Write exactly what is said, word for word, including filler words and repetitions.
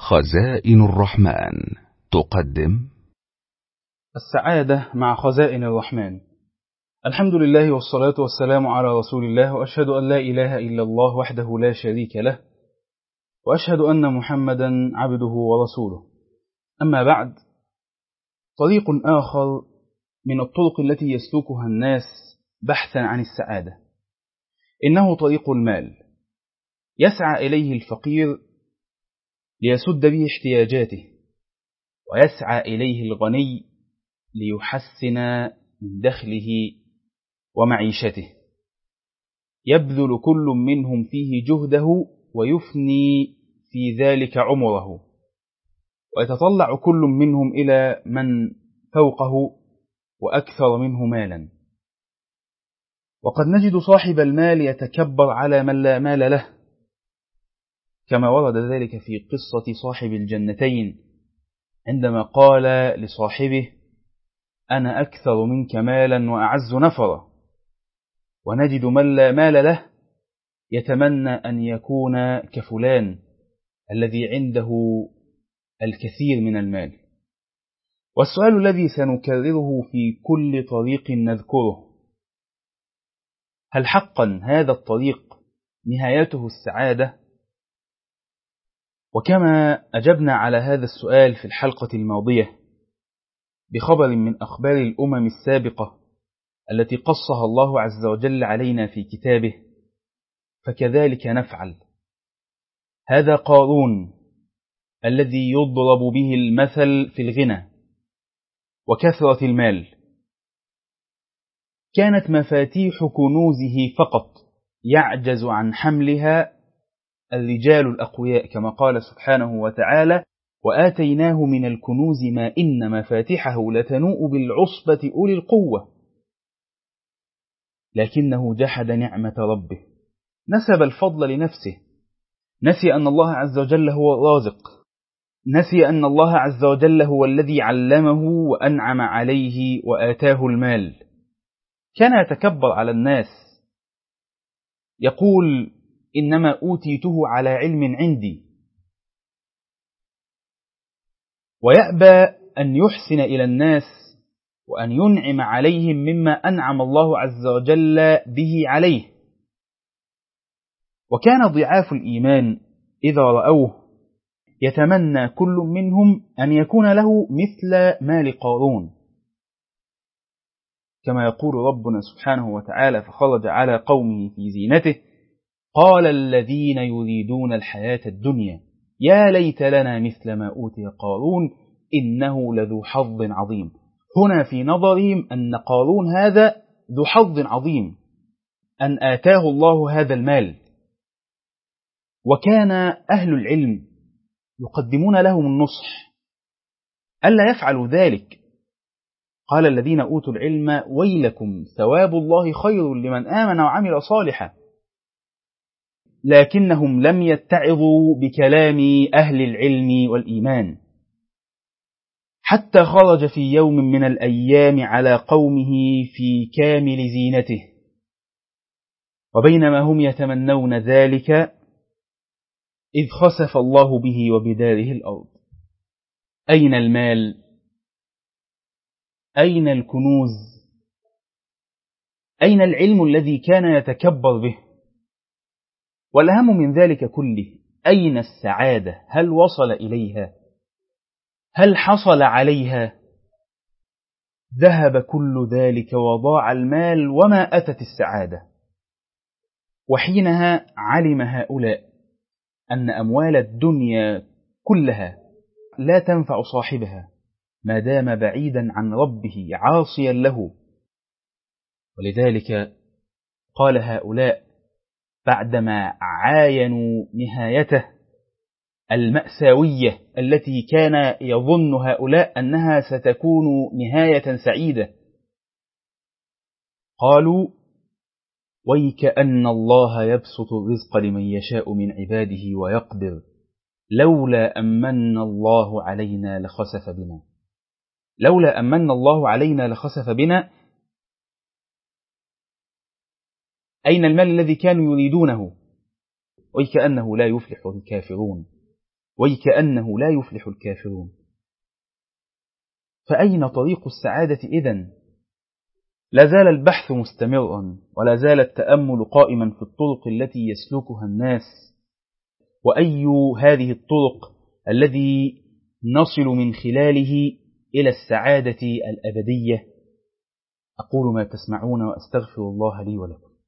خزائن الرحمن تقدم السعادة مع خزائن الرحمن. الحمد لله والصلاة والسلام على رسول الله، وأشهد أن لا إله إلا الله وحده لا شريك له، وأشهد أن محمدا عبده ورسوله. أما بعد، طريق آخر من الطرق التي يسلكها الناس بحثا عن السعادة إنه طريق المال. يسعى إليه الفقير ليسد به احتياجاته، ويسعى إليه الغني ليحسن من دخله ومعيشته. يبذل كل منهم فيه جهده ويفني في ذلك عمره، ويتطلع كل منهم إلى من فوقه وأكثر منه مالا. وقد نجد صاحب المال يتكبر على من لا مال له، كما ورد ذلك في قصة صاحب الجنتين عندما قال لصاحبه: أنا أكثر منك مالا وأعز نفرا. ونجد من لا مال له يتمنى أن يكون كفلان الذي عنده الكثير من المال. والسؤال الذي سنكرره في كل طريق نذكره: هل حقا هذا الطريق نهايته السعادة؟ وكما أجبنا على هذا السؤال في الحلقة الماضية بخبر من أخبار الأمم السابقة التي قصها الله عز وجل علينا في كتابه، فكذلك نفعل. هذا قارون الذي يضرب به المثل في الغنى وكثرة المال. كانت مفاتيح كنوزه فقط يعجز عن حملها الرجال الأقوياء، كما قال سبحانه وتعالى: وآتيناه من الكنوز ما إن مفاتحه لتنوء بالعصبة أولي القوة، لكنه جحد نعمة ربه، نسب الفضل لنفسه، نسي أن الله عز وجل هو الرازق، نسي أن الله عز وجل هو الذي علمه وأنعم عليه وآتاه المال. كان يتكبر على الناس، يقول: إنما أوتيته على علم عندي، ويأبى أن يحسن إلى الناس وأن ينعم عليهم مما أنعم الله عز وجل به عليه. وكان ضعاف الإيمان إذا رأوه يتمنى كل منهم أن يكون له مثل مال قارون، كما يقول ربنا سبحانه وتعالى: فخرج على قومه في زينته قال الذين يريدون الحياة الدنيا يا ليت لنا مثل ما أوتي قارون إنه لذو حظ عظيم. هنا في نظرهم أن قارون هذا ذو حظ عظيم، أن آتاه الله هذا المال. وكان أهل العلم يقدمون لهم النصح ألا يفعلوا ذلك. قال الذين أوتوا العلم ويلكم ثواب الله خير لمن آمن وعمل صالحا. لكنهم لم يتعظوا بكلام أهل العلم والإيمان، حتى خرج في يوم من الأيام على قومه في كامل زينته، وبينما هم يتمنون ذلك إذ خسف الله به وبداره الأرض. أين المال؟ أين الكنوز؟ أين العلم الذي كان يتكبر به؟ والأهم من ذلك كله، أين السعادة؟ هل وصل إليها؟ هل حصل عليها؟ ذهب كل ذلك وضاع المال وما أتت السعادة. وحينها علم هؤلاء أن أموال الدنيا كلها لا تنفع صاحبها ما دام بعيدا عن ربه عاصيا له. ولذلك قال هؤلاء بعدما عاينوا نهايته المأساوية التي كان يظن هؤلاء أنها ستكون نهاية سعيدة، قالوا: ويكأن الله يبسط الرزق لمن يشاء من عباده ويقدر لولا أمن الله علينا لخسف بنا. لولا أمن الله علينا لخسف بنا. أين المال الذي كانوا يريدونه؟ ويكأنه لا يفلح الكافرون. وكأنه لا يفلح الكافرون. فأين طريق السعادة إذن؟ لا زال البحث مستمرا، ولا زال التأمل قائما في الطرق التي يسلكها الناس، وأي هذه الطرق الذي نصل من خلاله إلى السعادة الأبدية. أقول ما تسمعون وأستغفر الله لي ولكم.